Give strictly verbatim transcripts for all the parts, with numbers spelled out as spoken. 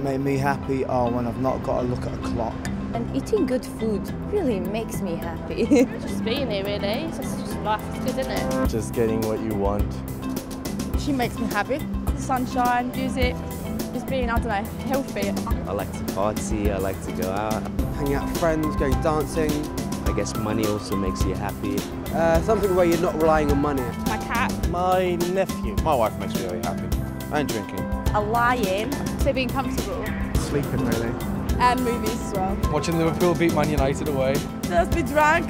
that make me happy are when I've not got to look at a clock. And eating good food really makes me happy. Just being here really, it's just, just life is good, isn't it? Just getting what you want. She makes me happy. Sunshine, music, just being, I don't know, healthy. I like to party, I like to go out. Hanging out with friends, going dancing. I guess money also makes you happy. Uh, something where you're not relying on money. My cat. My nephew. My wife makes me really happy. And drinking. A lying. So being comfortable. Sleeping, really. And movies as well. Watching Liverpool beat Man United away. Just be drunk.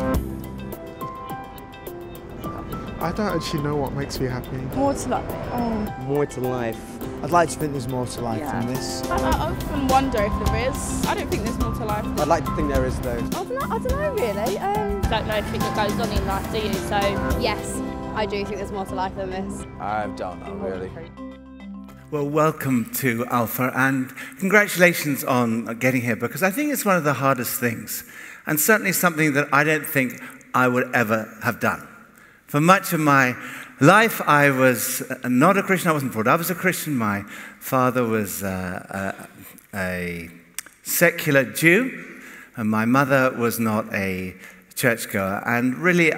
I don't actually know what makes me happy. More to life. Oh. More to life. I'd like to think there's more to life Yeah. than this. I, I often wonder if there is. I don't think there's more to life. I'd like to think there is though. I don't know, I don't know really. Um, Don't know everything that goes on in life, do you? So yes, I do think there's more to life than this. I don't know, really. Well, welcome to Alpha, and congratulations on getting here, because I think it's one of the hardest things, and certainly something that I don't think I would ever have done. For much of my life, I was not a Christian. I wasn't brought up as a Christian. My father was uh, a, a secular Jew, and my mother was not a churchgoer, and really,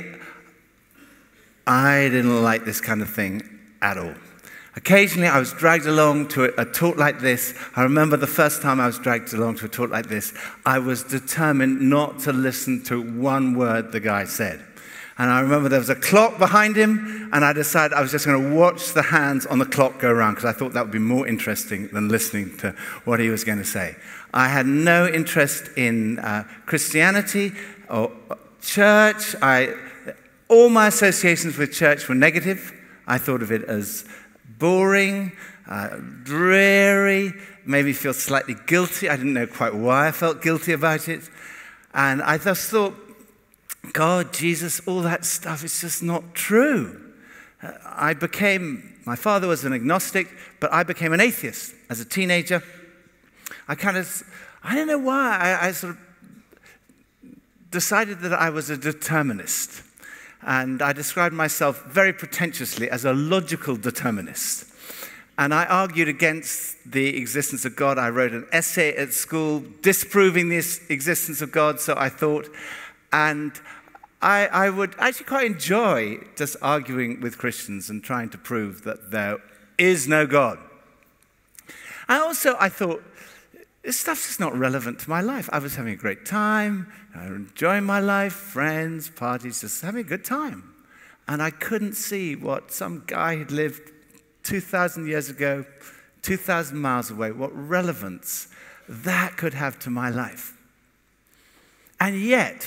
I didn't like this kind of thing at all. Occasionally, I was dragged along to a, a talk like this. I remember the first time I was dragged along to a talk like this, I was determined not to listen to one word the guy said. And I remember there was a clock behind him, and I decided I was just going to watch the hands on the clock go around, because I thought that would be more interesting than listening to what he was going to say. I had no interest in uh, Christianity or church. I, all my associations with church were negative. I thought of it as boring, uh, dreary, made me feel slightly guilty. I didn't know quite why I felt guilty about it. And I just thought, God, Jesus, all that stuff is just not true. Uh, I became, my father was an agnostic, but I became an atheist as a teenager. I kind of, I don't know why, I, I sort of decided that I was a determinist. And I described myself very pretentiously as a logical determinist. And I argued against the existence of God. I wrote an essay at school disproving the existence of God, so I thought. And I, I would actually quite enjoy just arguing with Christians and trying to prove that there is no God. And also, I thought, this stuff's just not relevant to my life. I was having a great time, I was enjoying my life, friends, parties, just having a good time. And I couldn't see what some guy who'd lived two thousand years ago, two thousand miles away, what relevance that could have to my life. And yet,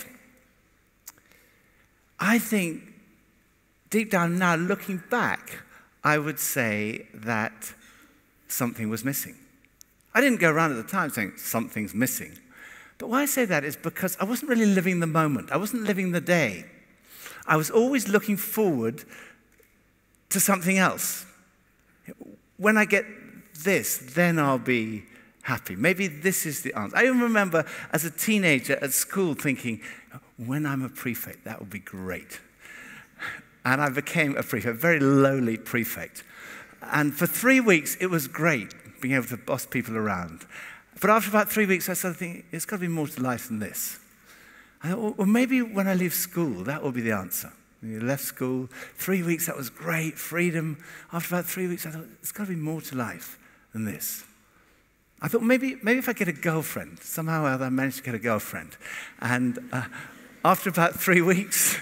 I think deep down now, looking back, I would say that something was missing. I didn't go around at the time saying something's missing. But why I say that is because I wasn't really living the moment. I wasn't living the day. I was always looking forward to something else. When I get this, then I'll be happy. Maybe this is the answer. I even remember as a teenager at school thinking, when I'm a prefect, that would be great. And I became a prefect, a very lowly prefect. And for three weeks, it was great being able to boss people around. But after about three weeks, I started thinking, it's got to be more to life than this. I thought, well, maybe when I leave school, that will be the answer. When you left school, three weeks, that was great, freedom. After about three weeks, I thought, it's got to be more to life than this. I thought, maybe, maybe if I get a girlfriend, somehow or other I managed to get a girlfriend. And uh, after about three weeks,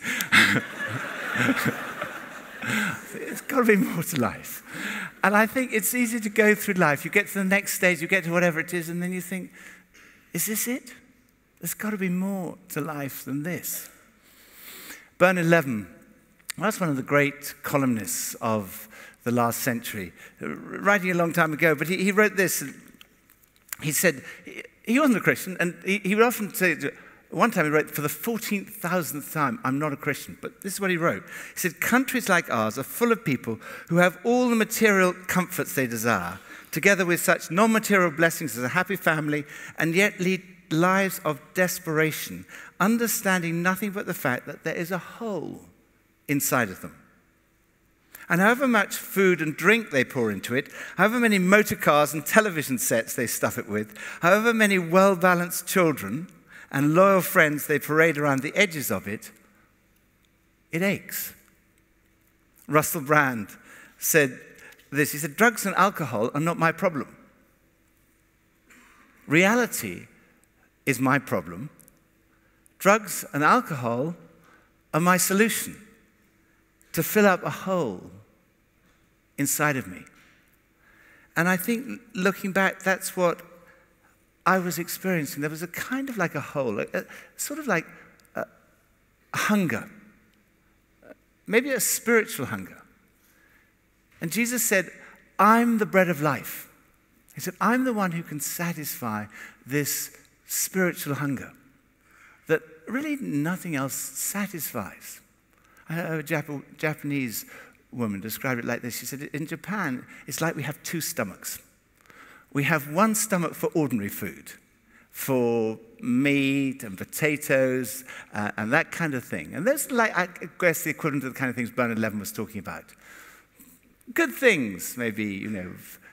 it's got to be more to life. And I think it's easy to go through life. You get to the next stage, you get to whatever it is, and then you think, is this it? There's got to be more to life than this. Bernard Levin, well, that's one of the great columnists of the last century, writing a long time ago, but he, he wrote this. He said, he wasn't a Christian, and he, he would often say, one time he wrote, for the fourteen thousandth time, I'm not a Christian. But this is what he wrote. He said, countries like ours are full of people who have all the material comforts they desire, together with such non-material blessings as a happy family, and yet lead lives of desperation, understanding nothing but the fact that there is a hole inside of them. And however much food and drink they pour into it, however many motor cars and television sets they stuff it with, however many well-balanced children and loyal friends they parade around the edges of it, it aches. Russell Brand said this. He said, drugs and alcohol are not my problem. Reality is my problem. Drugs and alcohol are my solution to fill up a hole inside of me. And I think looking back, that's what I was experiencing. There was a kind of like a hole, a, a, sort of like a, a hunger, maybe a spiritual hunger. And Jesus said, I'm the bread of life. He said, I'm the one who can satisfy this spiritual hunger that really nothing else satisfies. I heard a Jap- Japanese woman describe it like this. She said, in Japan, it's like we have two stomachs. We have one stomach for ordinary food, for meat and potatoes uh, and that kind of thing. And that's like, I guess, the equivalent to the kind of things Bernard Levin was talking about. Good things, maybe, you know,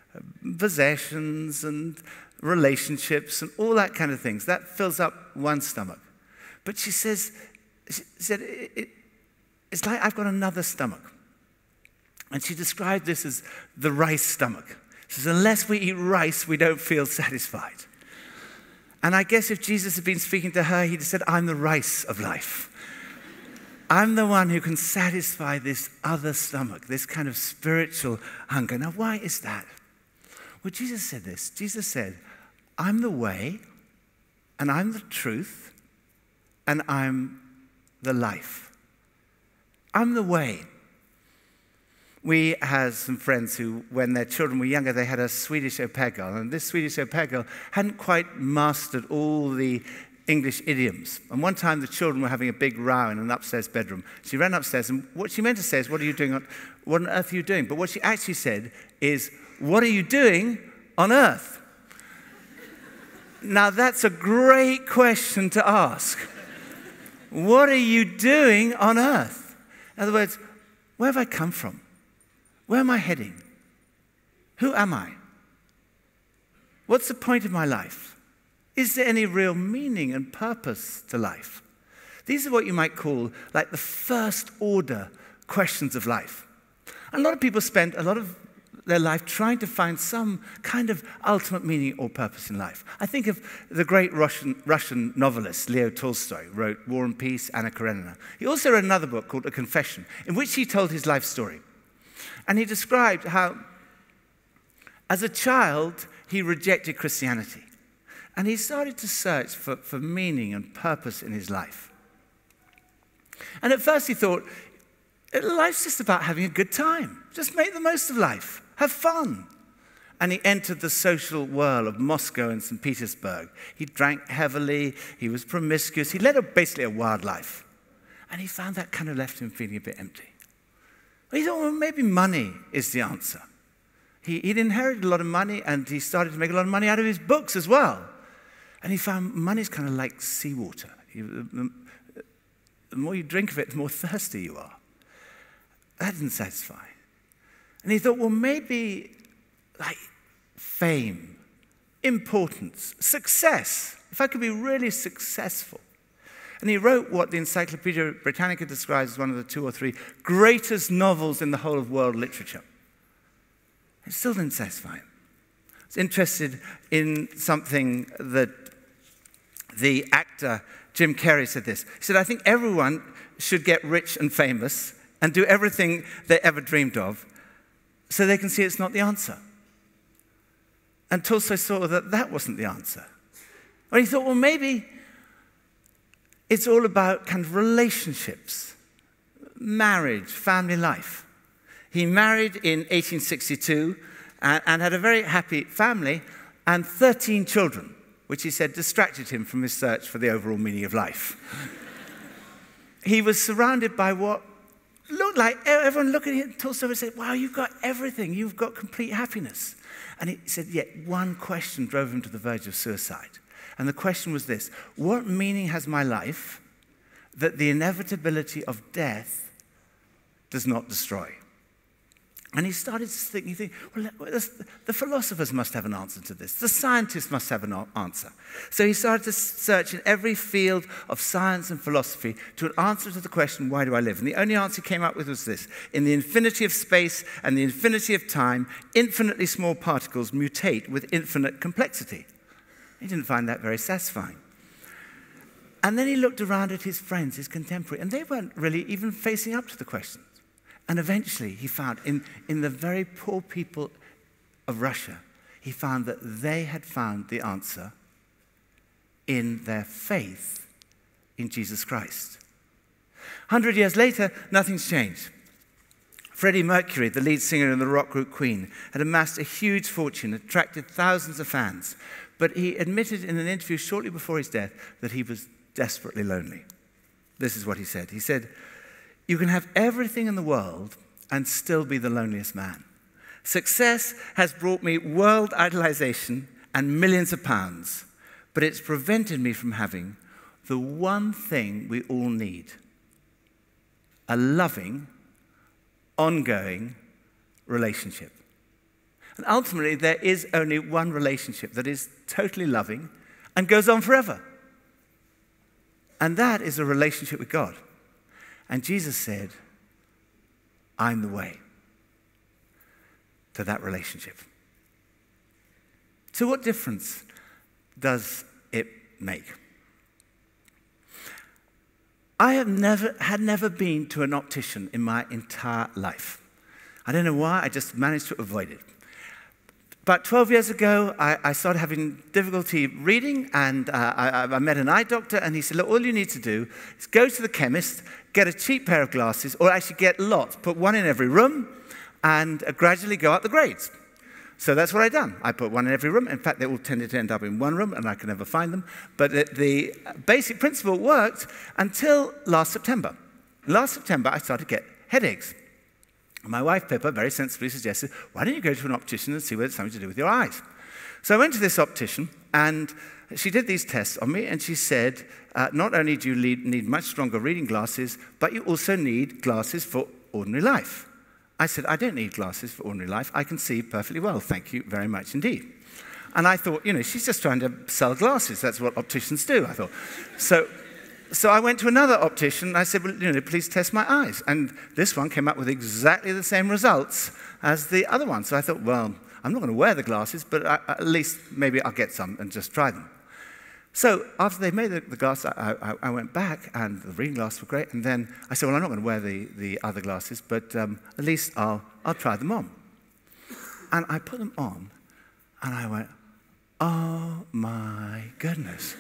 possessions and relationships and all that kind of things. That fills up one stomach. But she says, she said, it, it, it's like I've got another stomach. And she described this as the rice stomach. She says, unless we eat rice, we don't feel satisfied. And I guess if Jesus had been speaking to her, he'd have said, I'm the rice of life. I'm the one who can satisfy this other stomach, this kind of spiritual hunger. Now, why is that? Well, Jesus said this. Jesus said, I'm the way, and I'm the truth, and I'm the life. I'm the way. We had some friends who, when their children were younger, they had a Swedish au pair girl. And this Swedish au pair girl hadn't quite mastered all the English idioms. And one time the children were having a big row in an upstairs bedroom. She ran upstairs, and what she meant to say is, what are you doing on, what on earth are you doing? But what she actually said is, what are you doing on earth? Now that's a great question to ask. What are you doing on earth? In other words, where have I come from? Where am I heading? Who am I? What's the point of my life? Is there any real meaning and purpose to life? These are what you might call like the first order questions of life. And a lot of people spend a lot of their life trying to find some kind of ultimate meaning or purpose in life. I think of the great Russian, Russian novelist Leo Tolstoy, who wrote War and Peace, Anna Karenina. He also wrote another book called A Confession, in which he told his life story. And he described how, as a child, he rejected Christianity. And he started to search for, for meaning and purpose in his life. And at first he thought, life's just about having a good time. Just make the most of life. Have fun. And he entered the social whirl of Moscow and Saint Petersburg. He drank heavily. He was promiscuous. He led a, basically a wild life. And he found that kind of left him feeling a bit empty. He thought, well, maybe money is the answer. He, he'd inherited a lot of money, and he started to make a lot of money out of his books as well. And he found money's kind of like seawater. You, the, the more you drink of it, the more thirsty you are. That didn't satisfy. And he thought, well, maybe like fame, importance, success, if I could be really successful. And he wrote what the Encyclopedia Britannica describes as one of the two or three greatest novels in the whole of world literature. It still didn't satisfy him. I was interested in something that the actor Jim Carrey said this. He said, I think everyone should get rich and famous and do everything they ever dreamed of so they can see it's not the answer. And Tolstoy saw that that wasn't the answer. And he thought, well, maybe it's all about kind of relationships, marriage, family life. He married in eighteen sixty-two and, and had a very happy family and thirteen children, which he said distracted him from his search for the overall meaning of life. He was surrounded by what looked like, everyone looked at him, Tolstoy would say, wow, you've got everything, you've got complete happiness. And he said, yet one question drove him to the verge of suicide. And the question was this: what meaning has my life that the inevitability of death does not destroy? And he started to think, you think, well, the philosophers must have an answer to this. The scientists must have an answer. So he started to search in every field of science and philosophy to an answer to the question, why do I live? And the only answer he came up with was this: in the infinity of space and the infinity of time, infinitely small particles mutate with infinite complexity. He didn't find that very satisfying. And then he looked around at his friends, his contemporaries, and they weren't really even facing up to the question. And eventually he found, in, in the very poor people of Russia, he found that they had found the answer in their faith in Jesus Christ. A hundred years later, nothing's changed. Freddie Mercury, the lead singer in the rock group Queen, had amassed a huge fortune, attracted thousands of fans. But he admitted in an interview shortly before his death that he was desperately lonely. This is what he said. He said, "You can have everything in the world and still be the loneliest man. Success has brought me world idolization and millions of pounds, but it's prevented me from having the one thing we all need: a loving, ongoing relationship." And ultimately, there is only one relationship that is totally loving and goes on forever. And that is a relationship with God. And Jesus said, I'm the way to that relationship. So what difference does it make? I have never, had never been to an optician in my entire life. I don't know why, I just managed to avoid it. About twelve years ago, I, I started having difficulty reading, and uh, I, I met an eye doctor, and he said, look, all you need to do is go to the chemist, get a cheap pair of glasses, or actually get lots, put one in every room, and uh, gradually go up the grades. So that's what I've done. I put one in every room. In fact, they all tended to end up in one room, and I could never find them. But the, the basic principle worked until last September. Last September, I started to get headaches. My wife, Pippa, very sensibly suggested, why don't you go to an optician and see whether it's something to do with your eyes? So I went to this optician, and she did these tests on me, and she said, uh, not only do you need, need much stronger reading glasses, but you also need glasses for ordinary life. I said, I don't need glasses for ordinary life. I can see perfectly well. Thank you very much indeed. And I thought, you know, she's just trying to sell glasses. That's what opticians do, I thought. So... So I went to another optician, and I said, well, you know, please test my eyes. And this one came up with exactly the same results as the other one. So I thought, well, I'm not going to wear the glasses, but I, at least maybe I'll get some and just try them. So after they made the, the glasses, I, I, I went back, and the reading glasses were great. And then I said, well, I'm not going to wear the, the other glasses, but um, at least I'll, I'll try them on. And I put them on, and I went, oh, my goodness.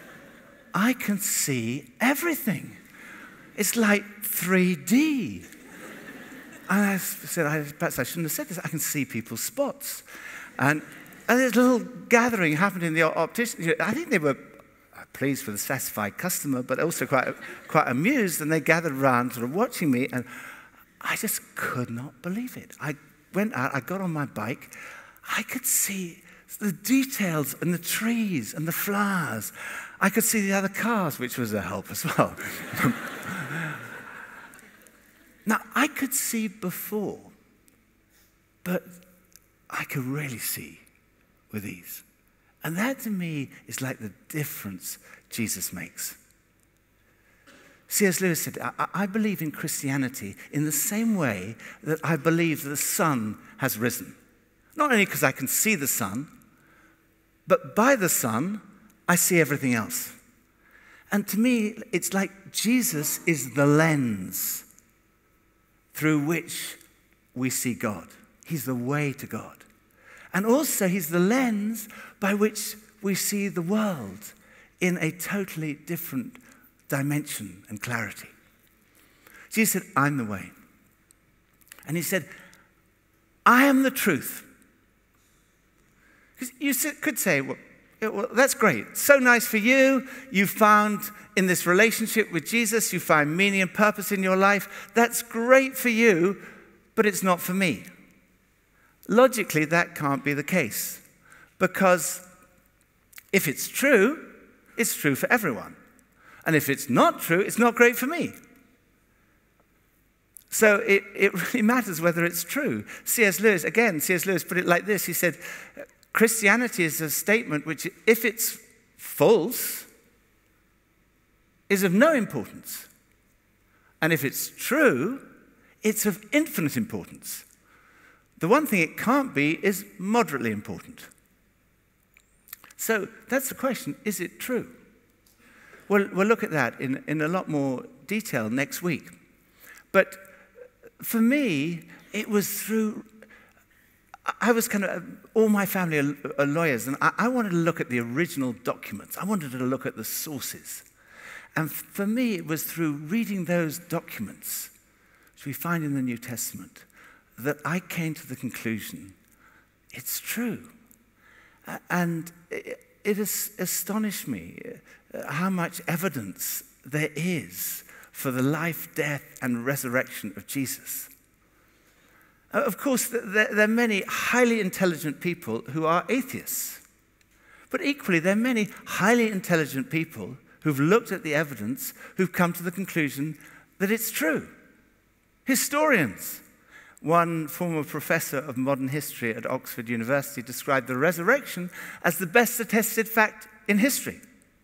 I can see everything. It's like three D. And I said, I, perhaps I shouldn't have said this. I can see people's spots. And, and there's a little gathering happened in the optician. I think they were pleased for the satisfied customer, but also quite, quite amused. And they gathered around, sort of watching me. And I just could not believe it. I went out, I got on my bike. I could see the details and the trees and the flowers. I could see the other cars, which was a help as well. Now, I could see before, but I could really see with ease. And that, to me, is like the difference Jesus makes. C S Lewis said, I, I believe in Christianity in the same way that I believe the sun has risen. Not only because I can see the sun, but by the sun, I see everything else. And to me, it's like Jesus is the lens through which we see God. He's the way to God. And also, he's the lens by which we see the world in a totally different dimension and clarity. Jesus said, I'm the way. And he said, I am the truth. Because you could say, well, well, that's great. So nice for you. You found in this relationship with Jesus, you find meaning and purpose in your life. That's great for you, but it's not for me. Logically, that can't be the case. Because if it's true, it's true for everyone. And if it's not true, it's not great for me. So it, it really matters whether it's true. C S Lewis, again, C S Lewis put it like this. He said, Christianity is a statement which, if it's false, is of no importance. And if it's true, it's of infinite importance. The one thing it can't be is moderately important. So that's the question, is it true? Well, we'll look at that in, in a lot more detail next week. But for me, it was through, I was kind of, all my family are, are lawyers, and I, I wanted to look at the original documents. I wanted to look at the sources. And for me, it was through reading those documents, which we find in the New Testament, that I came to the conclusion, it's true. And it, it has astonished me how much evidence there is for the life, death, and resurrection of Jesus. Of course, there, there are many highly intelligent people who are atheists. But equally, there are many highly intelligent people who've looked at the evidence, who've come to the conclusion that it's true. Historians. One former professor of modern history at Oxford University described the resurrection as the best attested fact in history.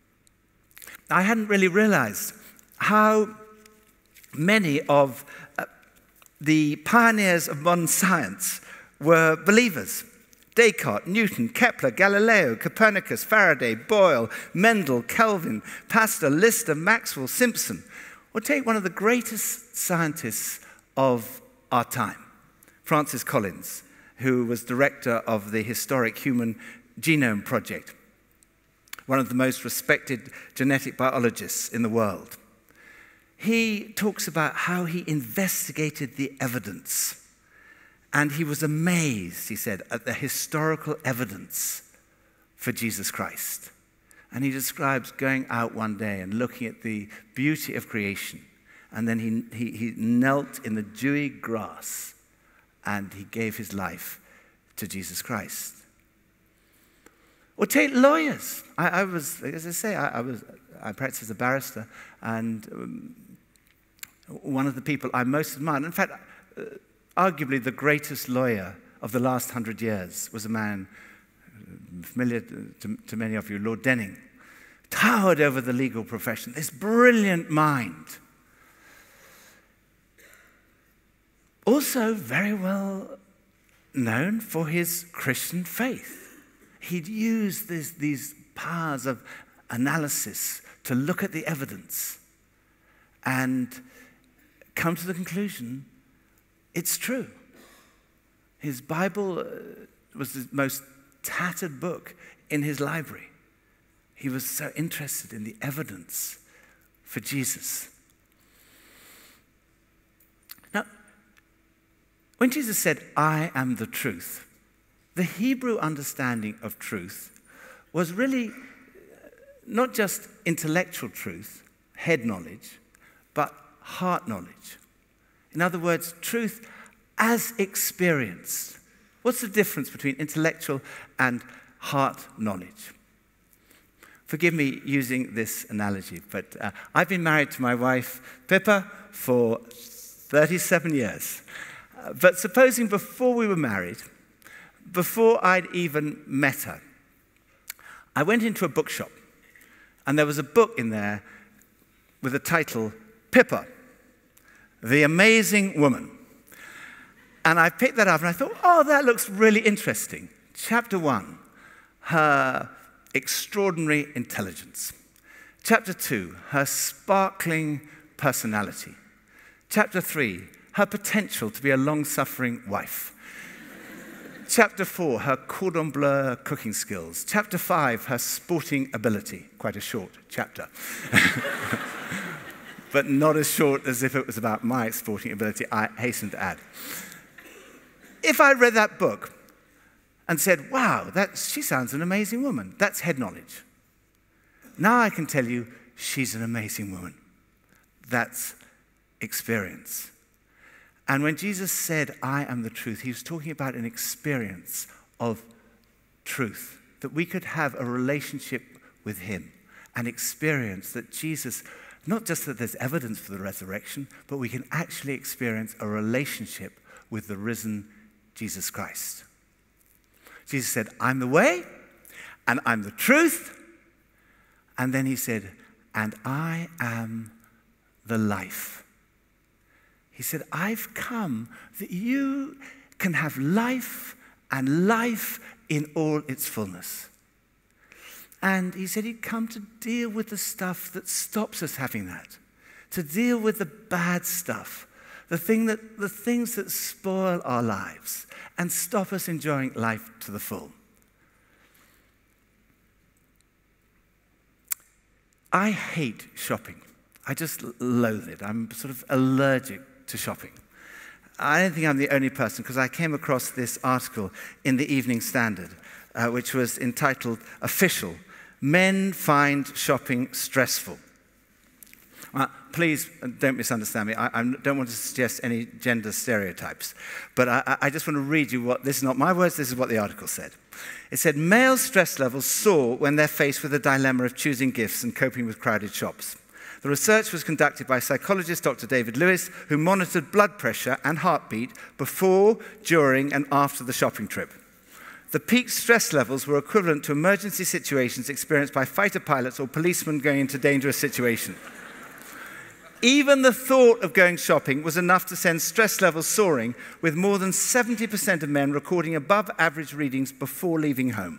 I hadn't really realized how many of uh, the pioneers of modern science were believers. Descartes, Newton, Kepler, Galileo, Copernicus, Faraday, Boyle, Mendel, Kelvin, Pasteur, Lister, Maxwell, Simpson. Or take one of the greatest scientists of our time, Francis Collins, who was director of the historic Human Genome Project, one of the most respected genetic biologists in the world. He talks about how he investigated the evidence, and he was amazed, he said, at the historical evidence for Jesus Christ. And he describes going out one day and looking at the beauty of creation, and then he, he, he knelt in the dewy grass and he gave his life to Jesus Christ. Or take lawyers. I, I was, as I say, I, I was I practiced as a barrister, and um, one of the people I most admired, in fact, uh, arguably the greatest lawyer of the last hundred years, was a man familiar to, to many of you, Lord Denning, towered over the legal profession, this brilliant mind. Also very well known for his Christian faith. He'd used this, these powers of analysis to look at the evidence and come to the conclusion it's true. His Bible was the most tattered book in his library. He was so interested in the evidence for Jesus. Now, when Jesus said, I am the truth, the Hebrew understanding of truth was really not just intellectual truth, head knowledge, but heart knowledge. In other words, truth as experienced. What's the difference between intellectual and heart knowledge? Forgive me using this analogy, but uh, I've been married to my wife, Pippa, for thirty-seven years. Uh, but supposing before we were married, before I'd even met her, I went into a bookshop, and there was a book in there with the title, Pippa, The Amazing Woman. And I picked that up, and I thought, oh, that looks really interesting. Chapter one, her extraordinary intelligence. Chapter two, her sparkling personality. Chapter three, her potential to be a long-suffering wife. Chapter four, her cordon bleu cooking skills. Chapter five, her sporting ability. Quite a short chapter. But not as short as if it was about my sporting ability, I hasten to add. If I read that book and said, wow, that, she sounds an amazing woman, that's head knowledge. Now I can tell you, she's an amazing woman. That's experience. And when Jesus said, I am the truth, he was talking about an experience of truth, that we could have a relationship with him, an experience that Jesus Not just that there's evidence for the resurrection, but we can actually experience a relationship with the risen Jesus Christ. Jesus said, I'm the way, and I'm the truth. And then he said, and I am the life. He said, I've come that you can have life and life in all its fullness. And he said he'd come to deal with the stuff that stops us having that, to deal with the bad stuff, the, thing that, the things that spoil our lives and stop us enjoying life to the full. I hate shopping. I just loathe it. I'm sort of allergic to shopping. I don't think I'm the only person, because I came across this article in the Evening Standard, uh, which was entitled Official, Men Find Shopping Stressful. Uh, please don't misunderstand me. I, I don't want to suggest any gender stereotypes, but I, I just want to read you what, this is not my words, this is what the article said. It said, male stress levels soar when they're faced with the dilemma of choosing gifts and coping with crowded shops. The research was conducted by psychologist Doctor David Lewis, who monitored blood pressure and heartbeat before, during, and after the shopping trip. The peak stress levels were equivalent to emergency situations experienced by fighter pilots or policemen going into dangerous situations. Even the thought of going shopping was enough to send stress levels soaring, with more than seventy percent of men recording above average readings before leaving home.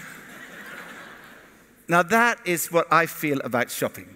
Now that is what I feel about shopping.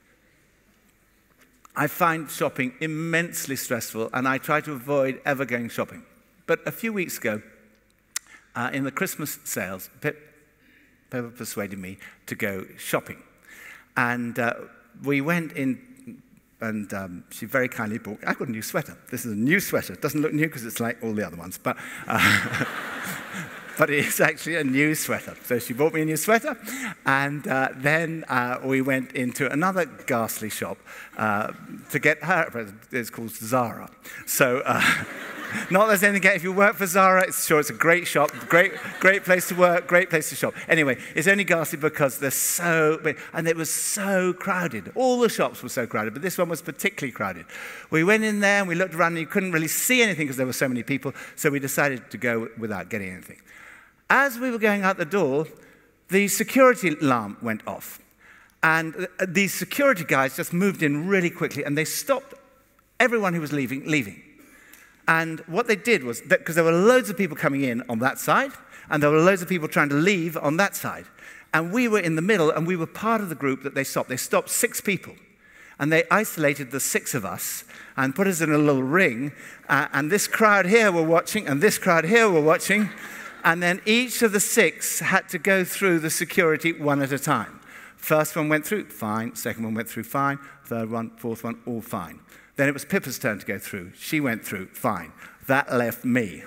I find shopping immensely stressful, and I try to avoid ever going shopping. But a few weeks ago, uh, in the Christmas sales, Pip, Pippa persuaded me to go shopping. And uh, we went in, and um, she very kindly bought, I got a new sweater. This is a new sweater. It doesn't look new because it's like all the other ones, but, uh, but it's actually a new sweater. So she bought me a new sweater, and uh, then uh, we went into another ghastly shop uh, to get her, it's called Zara. So, uh, not that there's anything to get if you work for Zara, it's sure it's a great shop, great, great place to work, great place to shop. Anyway, it's only ghastly because they're so big, and it was so crowded. All the shops were so crowded, but this one was particularly crowded. We went in there and we looked around and you couldn't really see anything because there were so many people, so we decided to go without getting anything. As we were going out the door, the security alarm went off. And these security guys just moved in really quickly, and they stopped everyone who was leaving, leaving. And what they did was, because there were loads of people coming in on that side, and there were loads of people trying to leave on that side. And we were in the middle, and we were part of the group that they stopped. They stopped six people. And they isolated the six of us and put us in a little ring. Uh, and this crowd here were watching, and this crowd here were watching. And then each of the six had to go through the security one at a time. First one went through, fine. Second one went through, fine. Third one, fourth one, all fine. Then it was Pippa's turn to go through. She went through, fine. That left me.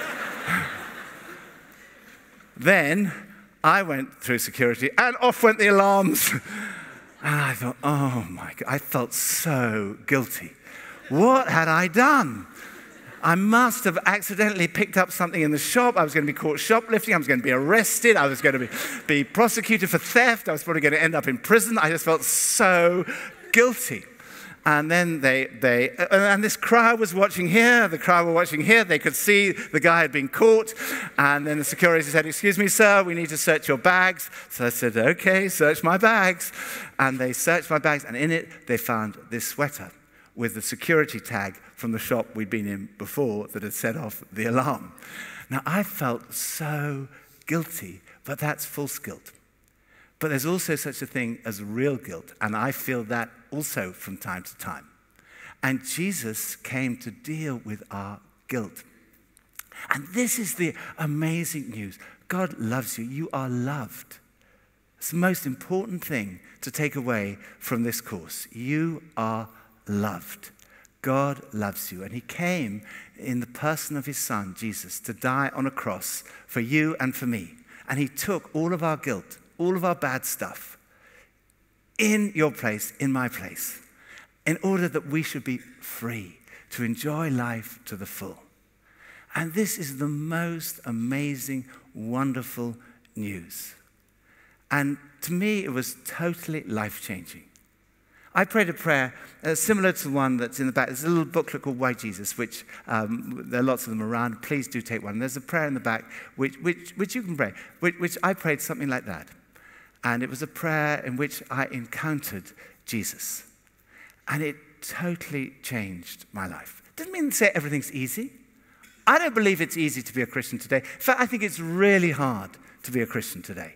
Then I went through security, and off went the alarms. And I thought, oh my God, I felt so guilty. What had I done? I must have accidentally picked up something in the shop. I was going to be caught shoplifting. I was going to be arrested. I was going to be, be prosecuted for theft. I was probably going to end up in prison. I just felt so guilty. And then they, they, and this crowd was watching here, the crowd were watching here, they could see the guy had been caught, and then the security said, excuse me, sir, we need to search your bags. So I said, okay, search my bags. And they searched my bags, and in it, they found this sweater with the security tag from the shop we'd been in before that had set off the alarm. Now, I felt so guilty, but that's false guilt. But there's also such a thing as real guilt, and I feel that also from time to time. And Jesus came to deal with our guilt. And this is the amazing news. God loves you. You are loved. It's the most important thing to take away from this course. You are loved. God loves you. And he came in the person of his son, Jesus, to die on a cross for you and for me. And he took all of our guilt, all of our bad stuff, in your place, in my place, in order that we should be free to enjoy life to the full. And this is the most amazing, wonderful news. And to me, it was totally life-changing. I prayed a prayer uh, similar to the one that's in the back. There's a little booklet called Why Jesus, which um, there are lots of them around. Please do take one. There's a prayer in the back which, which, which you can pray, which, which I prayed something like that. And it was a prayer in which I encountered Jesus. And it totally changed my life. Doesn't mean to say everything's easy. I don't believe it's easy to be a Christian today. In fact, I think it's really hard to be a Christian today.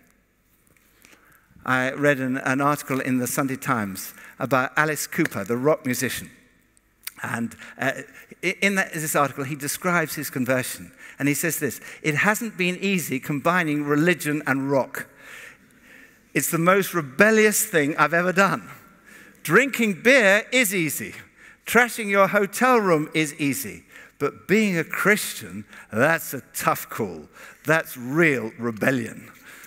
I read an, an article in the Sunday Times about Alice Cooper, the rock musician. And uh, in that, this article, he describes his conversion. And he says this: "It hasn't been easy combining religion and rock. It's the most rebellious thing I've ever done. Drinking beer is easy. Trashing your hotel room is easy. But being a Christian, that's a tough call. That's real rebellion."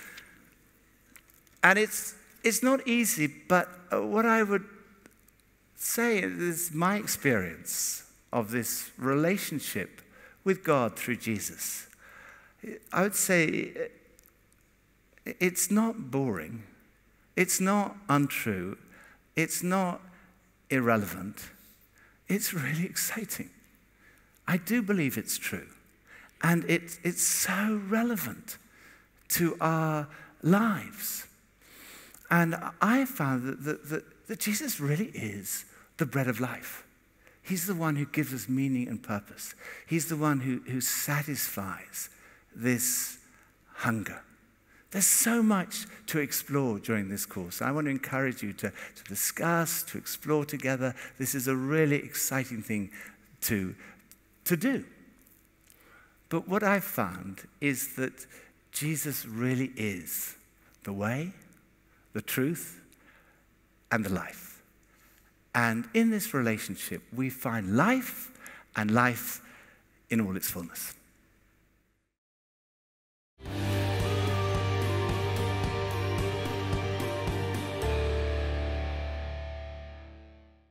And it's, it's not easy, but what I would say is my experience of this relationship with God through Jesus. I would say it's not boring. It's not untrue. It's not irrelevant. It's really exciting. I do believe it's true. And it, it's so relevant to our lives. And I have found that, that, that, that Jesus really is the bread of life. He's the one who gives us meaning and purpose. He's the one who, who satisfies this hunger. There's so much to explore during this course. I want to encourage you to, to discuss, to explore together. This is a really exciting thing to, to do. But what I've found is that Jesus really is the way, the truth, and the life. And in this relationship, we find life and life in all its fullness.